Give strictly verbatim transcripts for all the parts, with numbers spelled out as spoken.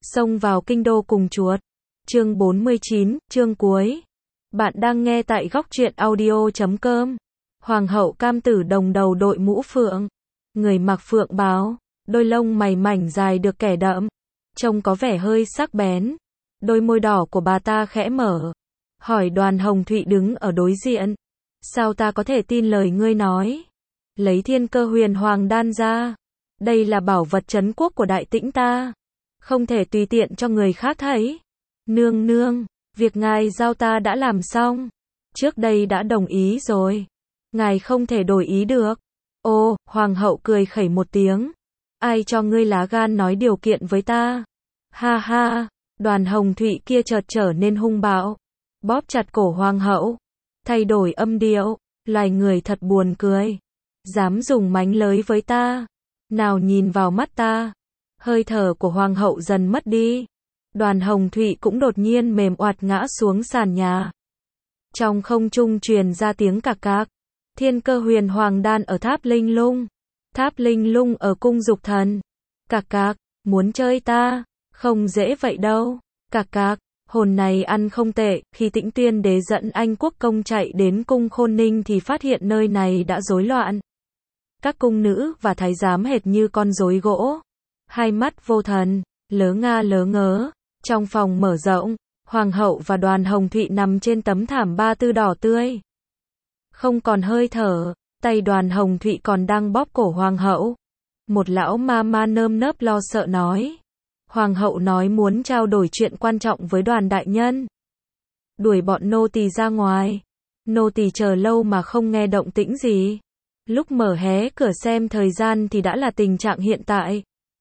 Xông vào kinh đô cùng chuột. Chương bốn mươi chín, chương cuối. Bạn đang nghe tại góc truyện audio chấm com. Hoàng hậu cam tử đồng đầu đội mũ phượng, người mặc phượng bào, đôi lông mày mảnh dài được kẻ đậm, trông có vẻ hơi sắc bén. Đôi môi đỏ của bà ta khẽ mở, hỏi Đoàn Hồng Thụy đứng ở đối diện. Sao ta có thể tin lời ngươi nói? Lấy Thiên Cơ Huyền Hoàng đan ra. Đây là bảo vật trấn quốc của Đại Tĩnh ta. Không thể tùy tiện cho người khác thấy. Nương nương, việc ngài giao ta đã làm xong. Trước đây đã đồng ý rồi. Ngài không thể đổi ý được. Ô, Hoàng hậu cười khẩy một tiếng. Ai cho ngươi lá gan nói điều kiện với ta? Ha ha, Đoàn Hồng Thụy kia chợt trở nên hung bạo. Bóp chặt cổ Hoàng hậu. Thay đổi âm điệu. Loài người thật buồn cười. Dám dùng mánh lới với ta. Nào nhìn vào mắt ta. Hơi thở của Hoàng hậu dần mất đi. Đoàn Hồng Thụy cũng đột nhiên mềm oạt ngã xuống sàn nhà. Trong không trung truyền ra tiếng cạc cạc. Thiên Cơ Huyền Hoàng đan ở Tháp Linh Lung. Tháp Linh Lung ở cung Dục Thần. Cạc cạc, muốn chơi ta? Không dễ vậy đâu. Cạc cạc, hồn này ăn không tệ. Khi Tĩnh Tuyên Đế dẫn Anh Quốc công chạy đến cung Khôn Ninh thì phát hiện nơi này đã rối loạn. Các cung nữ và thái giám hệt như con rối gỗ. Hai mắt vô thần, lớ nga lớ ngớ. Trong phòng mở rộng, Hoàng hậu và Đoàn Hồng Thụy nằm trên tấm thảm ba tư đỏ tươi. Không còn hơi thở, tay Đoàn Hồng Thụy còn đang bóp cổ Hoàng hậu. Một lão ma ma nơm nớp lo sợ nói. Hoàng hậu nói muốn trao đổi chuyện quan trọng với Đoàn đại nhân. Đuổi bọn nô tỳ ra ngoài. Nô tỳ chờ lâu mà không nghe động tĩnh gì. Lúc mở hé cửa xem thời gian thì đã là tình trạng hiện tại.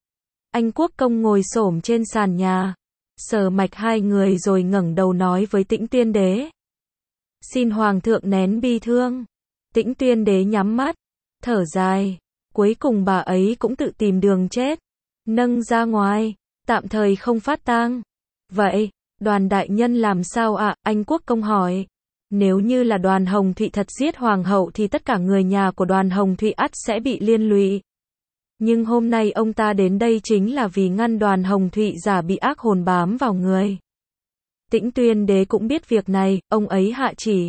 Anh Quốc công ngồi xổm trên sàn nhà, sờ mạch hai người rồi ngẩng đầu nói với Tĩnh Tuyên Đế. Xin Hoàng thượng nén bi thương. Tĩnh Tuyên Đế nhắm mắt, thở dài. Cuối cùng bà ấy cũng tự tìm đường chết. Nâng ra ngoài, tạm thời không phát tang. Vậy, Đoàn đại nhân làm sao ạ? À? Anh Quốc công hỏi. Nếu như là Đoàn Hồng Thụy thật giết Hoàng hậu thì tất cả người nhà của Đoàn Hồng Thụy ắt sẽ bị liên lụy. Nhưng hôm nay ông ta đến đây chính là vì ngăn Đoàn Hồng Thụy giả bị ác hồn bám vào người. Tĩnh Tuyên Đế cũng biết việc này, ông ấy hạ chỉ.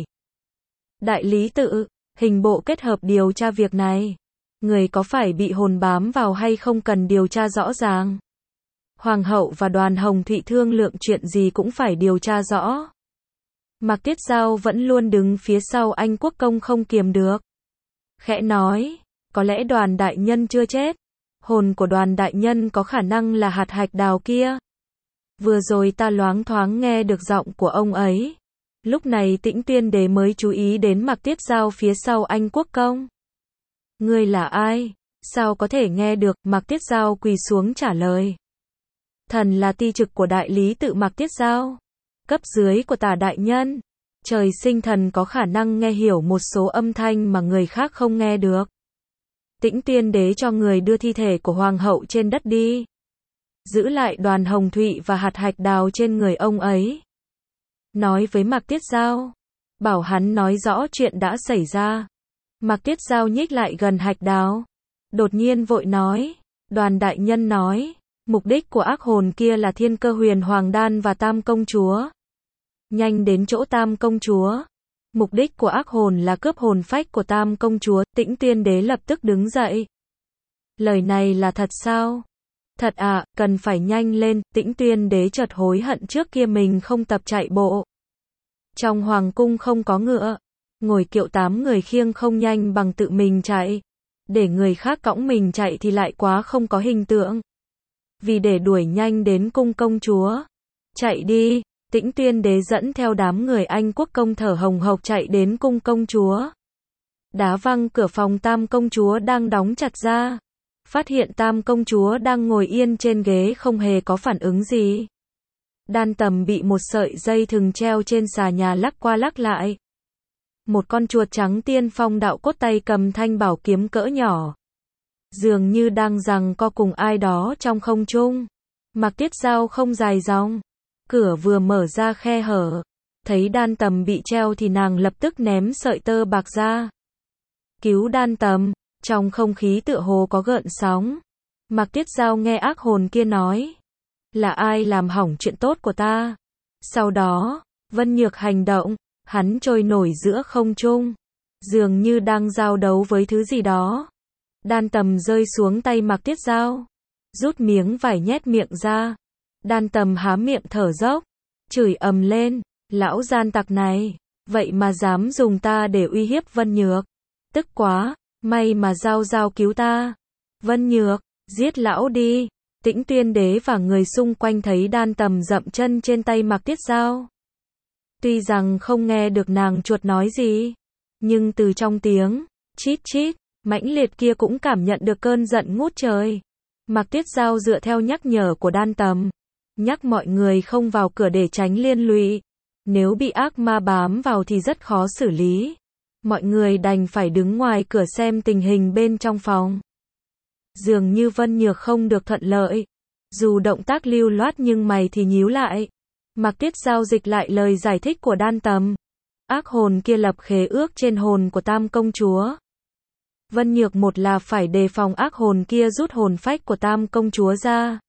Đại lý tự, hình bộ kết hợp điều tra việc này. Người có phải bị hồn bám vào hay không cần điều tra rõ ràng. Hoàng hậu và Đoàn Hồng Thụy thương lượng chuyện gì cũng phải điều tra rõ. Mạc Tiết Giao vẫn luôn đứng phía sau Anh Quốc công không kiềm được. Khẽ nói, có lẽ Đoàn đại nhân chưa chết. Hồn của Đoàn đại nhân có khả năng là hạt hạch đào kia. Vừa rồi ta loáng thoáng nghe được giọng của ông ấy. Lúc này Tĩnh Tuyên Đế mới chú ý đến Mạc Tiết Giao phía sau Anh Quốc công. Ngươi là ai? Sao có thể nghe được? Mạc Tiết Giao quỳ xuống trả lời. Thần là ti trực của đại lý tự Mạc Tiết Giao. Cấp dưới của Tả đại nhân. Trời sinh thần có khả năng nghe hiểu một số âm thanh mà người khác không nghe được. Tĩnh Tuyên Đế cho người đưa thi thể của Hoàng hậu trên đất đi. Giữ lại Đoàn Hồng Thụy và hạt hạch đào trên người ông ấy. Nói với Mạc Tiết Giao. Bảo hắn nói rõ chuyện đã xảy ra. Mạc Tiết Giao nhích lại gần hạch đào. Đột nhiên vội nói. Đoàn đại nhân nói. Mục đích của ác hồn kia là Thiên Cơ Huyền Hoàng đan và Tam công chúa. Nhanh đến chỗ Tam công chúa. Mục đích của ác hồn là cướp hồn phách của Tam công chúa. Tĩnh Tuyên Đế lập tức đứng dậy. Lời này là thật sao? Thật ạ, à, cần phải nhanh lên. Tĩnh Tuyên Đế chợt hối hận trước kia mình không tập chạy bộ. Trong hoàng cung không có ngựa. Ngồi kiệu tám người khiêng không nhanh bằng tự mình chạy. Để người khác cõng mình chạy thì lại quá không có hình tượng. Vì để đuổi nhanh đến cung công chúa. Chạy đi. Tĩnh Tuyên Đế dẫn theo đám người Anh Quốc công thở hồng hộc chạy đến cung công chúa. Đá văng cửa phòng Tam công chúa đang đóng chặt ra. Phát hiện Tam công chúa đang ngồi yên trên ghế không hề có phản ứng gì. Đan tầm bị một sợi dây thừng treo trên xà nhà lắc qua lắc lại. Một con chuột trắng tiên phong đạo cốt tay cầm thanh bảo kiếm cỡ nhỏ. Dường như đang giằng co cùng ai đó trong không trung. Mạc Tiết Giao không dài dòng. Cửa vừa mở ra khe hở. Thấy Đan tầm bị treo thì nàng lập tức ném sợi tơ bạc ra. Cứu Đan tầm. Trong không khí tựa hồ có gợn sóng. Mạc Tiết Giao nghe ác hồn kia nói. là ai làm hỏng chuyện tốt của ta? Sau đó, Vân Nhược hành động, hắn trôi nổi giữa không trung, dường như đang giao đấu với thứ gì đó. Đan Tầm rơi xuống tay Mạc Tiết Dao, rút miếng vải nhét miệng ra. Đan Tầm há miệng thở dốc, chửi ầm lên, lão gian tặc này, vậy mà dám dùng ta để uy hiếp Vân Nhược. Tức quá, may mà Dao Dao cứu ta. Vân Nhược, giết lão đi. Tĩnh Tuyên Đế và người xung quanh thấy Đan Tầm dậm chân trên tay Mạc Tiết Dao. Tuy rằng không nghe được nàng chuột nói gì, nhưng từ trong tiếng chít chít mãnh liệt kia cũng cảm nhận được cơn giận ngút trời. Mạc Tiết Dao dựa theo nhắc nhở của Đan Tầm, nhắc mọi người không vào cửa để tránh liên lụy. Nếu bị ác ma bám vào thì rất khó xử lý. Mọi người đành phải đứng ngoài cửa xem tình hình bên trong phòng. Dường như Vân Nhược không được thuận lợi. Dù động tác lưu loát nhưng mày thì nhíu lại. Mạc Tiết Dao dịch lại lời giải thích của Đan Tầm. Ác hồn kia lập khế ước trên hồn của Tam công chúa. Vân Nhược một là phải đề phòng ác hồn kia rút hồn phách của Tam công chúa ra.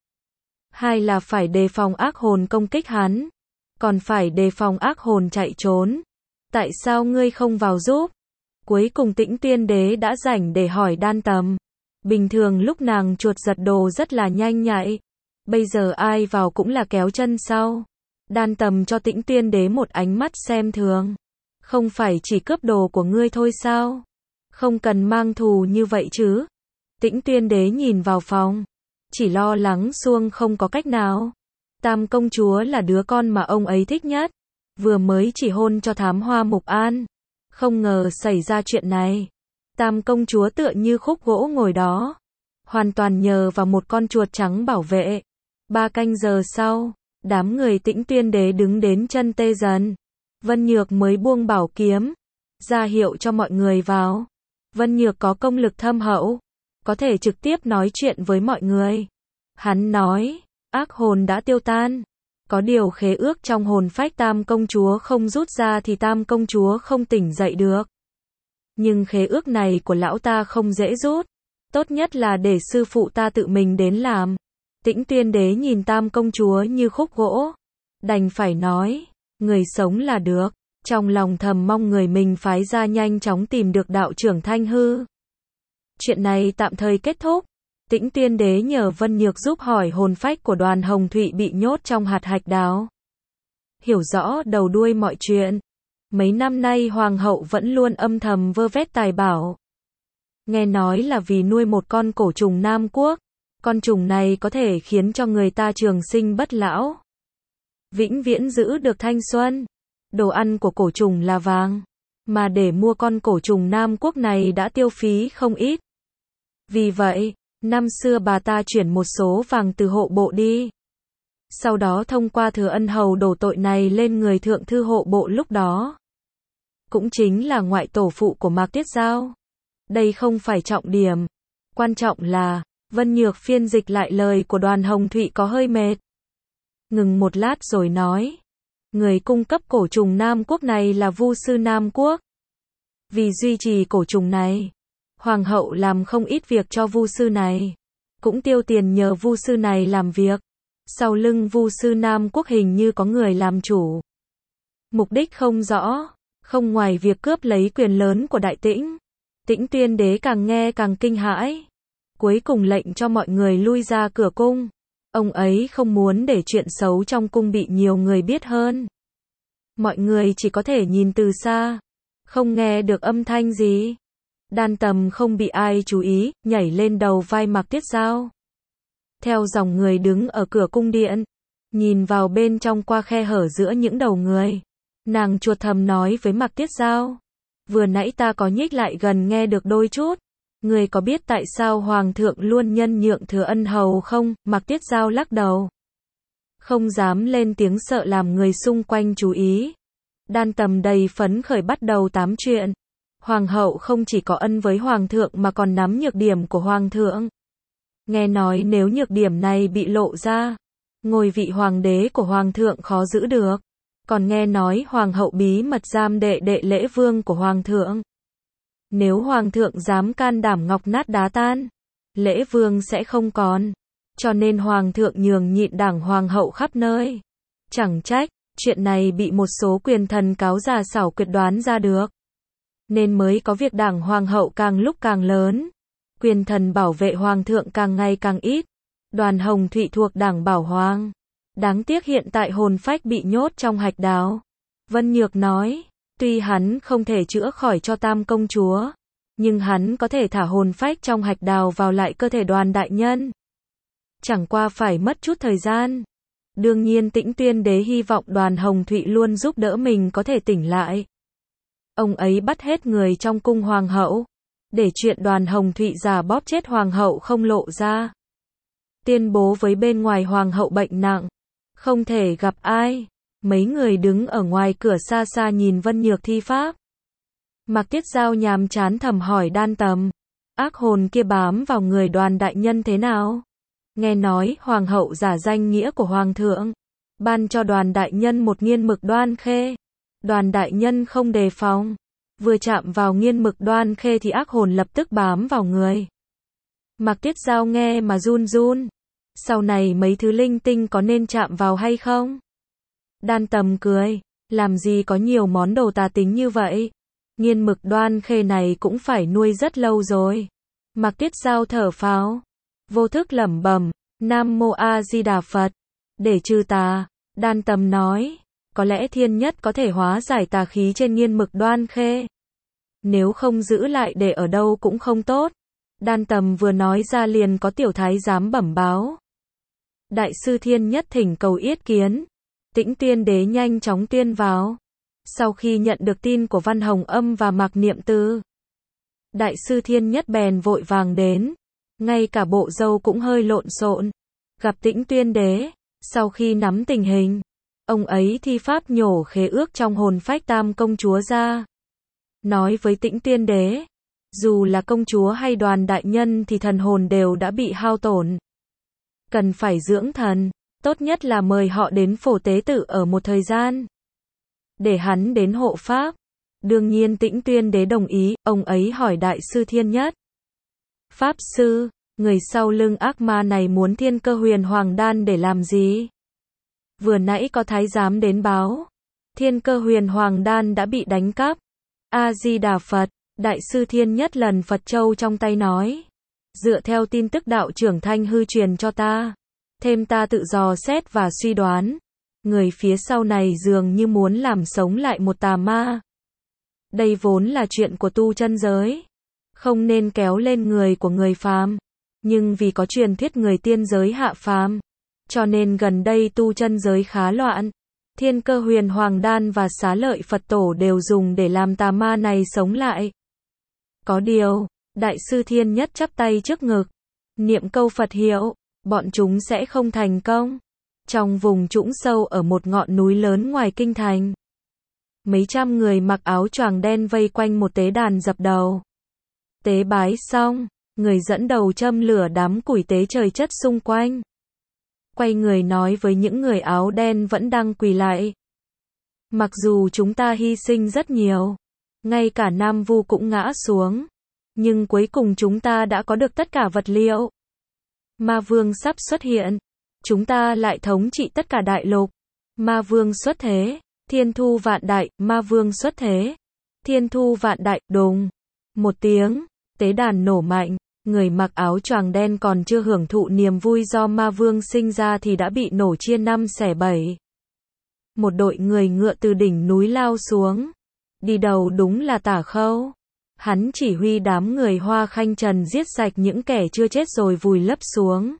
Hai là phải đề phòng ác hồn công kích hắn. Còn phải đề phòng ác hồn chạy trốn. Tại sao ngươi không vào giúp? Cuối cùng Tĩnh Tuyên Đế đã rảnh để hỏi Đan Tầm. Bình thường lúc nàng chuột giật đồ rất là nhanh nhạy. Bây giờ ai vào cũng là kéo chân sau. Đan Tầm cho Tĩnh Tuyên Đế một ánh mắt xem thường. Không phải chỉ cướp đồ của ngươi thôi sao? Không cần mang thù như vậy chứ. Tĩnh Tuyên Đế nhìn vào phòng, chỉ lo lắng Xuông không có cách nào. Tam công chúa là đứa con mà ông ấy thích nhất. Vừa mới chỉ hôn cho thám hoa Mục An. Không ngờ xảy ra chuyện này. Tam công chúa tựa như khúc gỗ ngồi đó. Hoàn toàn nhờ vào một con chuột trắng bảo vệ. Ba canh giờ sau, đám người Tĩnh Tuyên Đế đứng đến chân tê dần. Vân Nhược mới buông bảo kiếm, ra hiệu cho mọi người vào. Vân Nhược có công lực thâm hậu, có thể trực tiếp nói chuyện với mọi người. Hắn nói, ác hồn đã tiêu tan. Có điều khế ước trong hồn phách Tam công chúa không rút ra thì Tam công chúa không tỉnh dậy được. Nhưng khế ước này của lão ta không dễ rút. Tốt nhất là để sư phụ ta tự mình đến làm. Tĩnh Tuyên Đế nhìn Tam công chúa như khúc gỗ. Đành phải nói, người sống là được. Trong lòng thầm mong người mình phái ra nhanh chóng tìm được đạo trưởng Thanh Hư. Chuyện này tạm thời kết thúc. Tĩnh Tuyên Đế nhờ Vân Nhược giúp hỏi hồn phách của Đoàn Hồng Thụy bị nhốt trong hạt hạch đào. Hiểu rõ đầu đuôi mọi chuyện. Mấy năm nay Hoàng hậu vẫn luôn âm thầm vơ vét tài bảo. Nghe nói là vì nuôi một con cổ trùng Nam Quốc. Con trùng này có thể khiến cho người ta trường sinh bất lão. Vĩnh viễn giữ được thanh xuân. Đồ ăn của cổ trùng là vàng. Mà để mua con cổ trùng Nam Quốc này đã tiêu phí không ít. Vì vậy, năm xưa bà ta chuyển một số vàng từ hộ bộ đi. Sau đó thông qua Thừa Ân Hầu đổ tội này lên người thượng thư hộ bộ lúc đó. Cũng chính là ngoại tổ phụ của Mạc Tiết Dao. Đây không phải trọng điểm. Quan trọng là, Vân Nhược phiên dịch lại lời của Đoàn Hồng Thụy có hơi mệt. Ngừng một lát rồi nói. Người cung cấp cổ trùng Nam Quốc này là Vu sư Nam Quốc. Vì duy trì cổ trùng này, Hoàng hậu làm không ít việc cho Vu sư này. Cũng tiêu tiền nhờ Vu sư này làm việc. Sau lưng Vu sư Nam Quốc hình như có người làm chủ. Mục đích không rõ. Không ngoài việc cướp lấy quyền lớn của Đại Tĩnh. Tĩnh Tuyên Đế càng nghe càng kinh hãi. Cuối cùng lệnh cho mọi người lui ra cửa cung. Ông ấy không muốn để chuyện xấu trong cung bị nhiều người biết hơn. Mọi người chỉ có thể nhìn từ xa. Không nghe được âm thanh gì. Đan Tầm không bị ai chú ý, nhảy lên đầu vai Mạc Tiết Dao. Theo dòng người đứng ở cửa cung điện. Nhìn vào bên trong qua khe hở giữa những đầu người. Nàng chuột thầm nói với Mạc Tiết Dao. Vừa nãy ta có nhích lại gần nghe được đôi chút. Người có biết tại sao Hoàng thượng luôn nhân nhượng Thừa Ân Hầu không? Mạc Tiết Dao lắc đầu. Không dám lên tiếng sợ làm người xung quanh chú ý. Đan Tầm đầy phấn khởi bắt đầu tám chuyện. Hoàng hậu không chỉ có ân với Hoàng thượng mà còn nắm nhược điểm của Hoàng thượng. Nghe nói nếu nhược điểm này bị lộ ra, ngôi vị hoàng đế của Hoàng thượng khó giữ được. Còn nghe nói Hoàng hậu bí mật giam đệ đệ Lễ Vương của Hoàng thượng. Nếu Hoàng thượng dám can đảm ngọc nát đá tan, Lễ Vương sẽ không còn. cho nên hoàng thượng nhường nhịn đảng hoàng hậu khắp nơi. Chẳng trách, chuyện này bị một số quyền thần cáo già xảo quyệt đoán ra được. Nên mới có việc đảng hoàng hậu càng lúc càng lớn. Quyền thần bảo vệ hoàng thượng càng ngày càng ít. Đoàn Hồng Thụy thuộc đảng Bảo Hoàng. Đáng tiếc hiện tại hồn phách bị nhốt trong hạch đào. Vân Nhược nói, tuy hắn không thể chữa khỏi cho tam công chúa, nhưng hắn có thể thả hồn phách trong hạch đào vào lại cơ thể Đoàn đại nhân. Chẳng qua phải mất chút thời gian. Đương nhiên Tĩnh Tuyên Đế hy vọng Đoàn Hồng Thụy luôn giúp đỡ mình có thể tỉnh lại. Ông ấy bắt hết người trong cung hoàng hậu, để chuyện Đoàn Hồng Thụy giả bóp chết hoàng hậu không lộ ra. Tuyên bố với bên ngoài hoàng hậu bệnh nặng, không thể gặp ai. Mấy người đứng ở ngoài cửa xa xa nhìn Vân Nhược thi pháp. Mạc Tiết Giao nhàm chán thầm hỏi Đan Tầm, ác hồn kia bám vào người Đoàn đại nhân thế nào? Nghe nói hoàng hậu giả danh nghĩa của hoàng thượng, ban cho Đoàn đại nhân một nghiên mực đoan khê. Đoàn đại nhân không đề phòng, vừa chạm vào nghiên mực đoan khê thì ác hồn lập tức bám vào người. Mạc Tiết Giao nghe mà run run. Sau này mấy thứ linh tinh có nên chạm vào hay không? Đan Tầm cười, làm gì có nhiều món đồ tà tính như vậy. Nghiên mực đoan khê này cũng phải nuôi rất lâu rồi. Mạc Tiết Giao thở phào, vô thức lẩm bẩm, Nam Mô A Di Đà Phật, để trừ tà. Đan Tầm nói, có lẽ thiên nhất có thể hóa giải tà khí trên nghiên mực đoan khê. Nếu không giữ lại để ở đâu cũng không tốt. Đan Tầm vừa nói ra liền có tiểu thái giám bẩm báo. Đại sư thiên nhất thỉnh cầu yết kiến. Tĩnh Tuyên Đế nhanh chóng tuyên vào. Sau khi nhận được tin của Văn Hồng Âm và Mạc Niệm Tư, đại sư thiên nhất bèn vội vàng đến. Ngay cả bộ dâu cũng hơi lộn xộn. Gặp Tĩnh Tuyên Đế, sau khi nắm tình hình, ông ấy thi pháp nhổ khế ước trong hồn phách tam công chúa ra. Nói với Tĩnh Tuyên Đế, dù là công chúa hay Đoàn đại nhân thì thần hồn đều đã bị hao tổn. Cần phải dưỡng thần, tốt nhất là mời họ đến phổ tế tự ở một thời gian, để hắn đến hộ pháp. Đương nhiên Tĩnh Tuyên Đế đồng ý, ông ấy hỏi đại sư thiên nhất. Pháp sư, người sau lưng ác ma này muốn Thiên Cơ Huyền Hoàng đan để làm gì? Vừa nãy có thái giám đến báo, Thiên Cơ Huyền Hoàng đan đã bị đánh cắp. A Di Đà Phật, đại sư thiên nhất lần Phật châu trong tay nói, dựa theo tin tức đạo trưởng Thanh Hư truyền cho ta, thêm ta tự dò xét và suy đoán, người phía sau này dường như muốn làm sống lại một tà ma. Đây vốn là chuyện của tu chân giới, không nên kéo lên người của người phàm, nhưng vì có truyền thuyết người tiên giới hạ phàm, cho nên gần đây tu chân giới khá loạn. Thiên Cơ Huyền Hoàng đan và Xá Lợi Phật tổ đều dùng để làm tà ma này sống lại. Có điều, đại sư thiên nhất chắp tay trước ngực, niệm câu Phật hiệu, bọn chúng sẽ không thành công. Trong vùng trũng sâu ở một ngọn núi lớn ngoài kinh thành, mấy trăm người mặc áo choàng đen vây quanh một tế đàn dập đầu. Tế bái xong, người dẫn đầu châm lửa đám củi tế trời chất xung quanh. Quay người nói với những người áo đen vẫn đang quỳ lại. Mặc dù chúng ta hy sinh rất nhiều, ngay cả Nam Vu cũng ngã xuống, nhưng cuối cùng chúng ta đã có được tất cả vật liệu. Ma Vương sắp xuất hiện, chúng ta lại thống trị tất cả đại lục. Ma Vương xuất thế, thiên thu vạn đại, Ma Vương xuất thế, thiên thu vạn đại, đùng. Một tiếng, tế đàn nổ mạnh. Người mặc áo choàng đen còn chưa hưởng thụ niềm vui do Ma Vương sinh ra thì đã bị nổ chia năm xẻ bảy. Một đội người ngựa từ đỉnh núi lao xuống. Đi đầu đúng là Tả Khâu. Hắn chỉ huy đám người Hoa Khanh Trần giết sạch những kẻ chưa chết rồi vùi lấp xuống.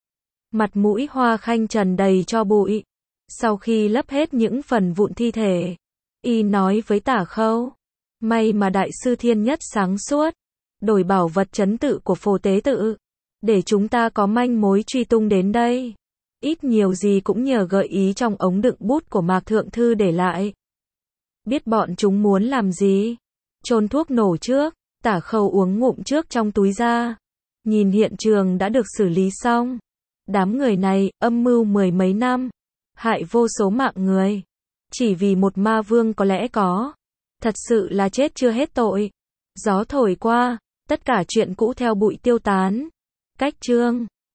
Mặt mũi Hoa Khanh Trần đầy cho bụi. Sau khi lấp hết những phần vụn thi thể, y nói với Tả Khâu, may mà đại sư thiên nhất sáng suốt, đổi bảo vật trấn tự của phổ tế tự, để chúng ta có manh mối truy tung đến đây. Ít nhiều gì cũng nhờ gợi ý trong ống đựng bút của Mạc Thượng Thư để lại. Biết bọn chúng muốn làm gì? Chôn thuốc nổ trước. Tả Khâu uống ngụm trước trong túi ra. Nhìn hiện trường đã được xử lý xong. Đám người này, âm mưu mười mấy năm, hại vô số mạng người. Chỉ vì một ma vương có lẽ có. Thật sự là chết chưa hết tội. Gió thổi qua, tất cả chuyện cũ theo bụi tiêu tán. Cách chương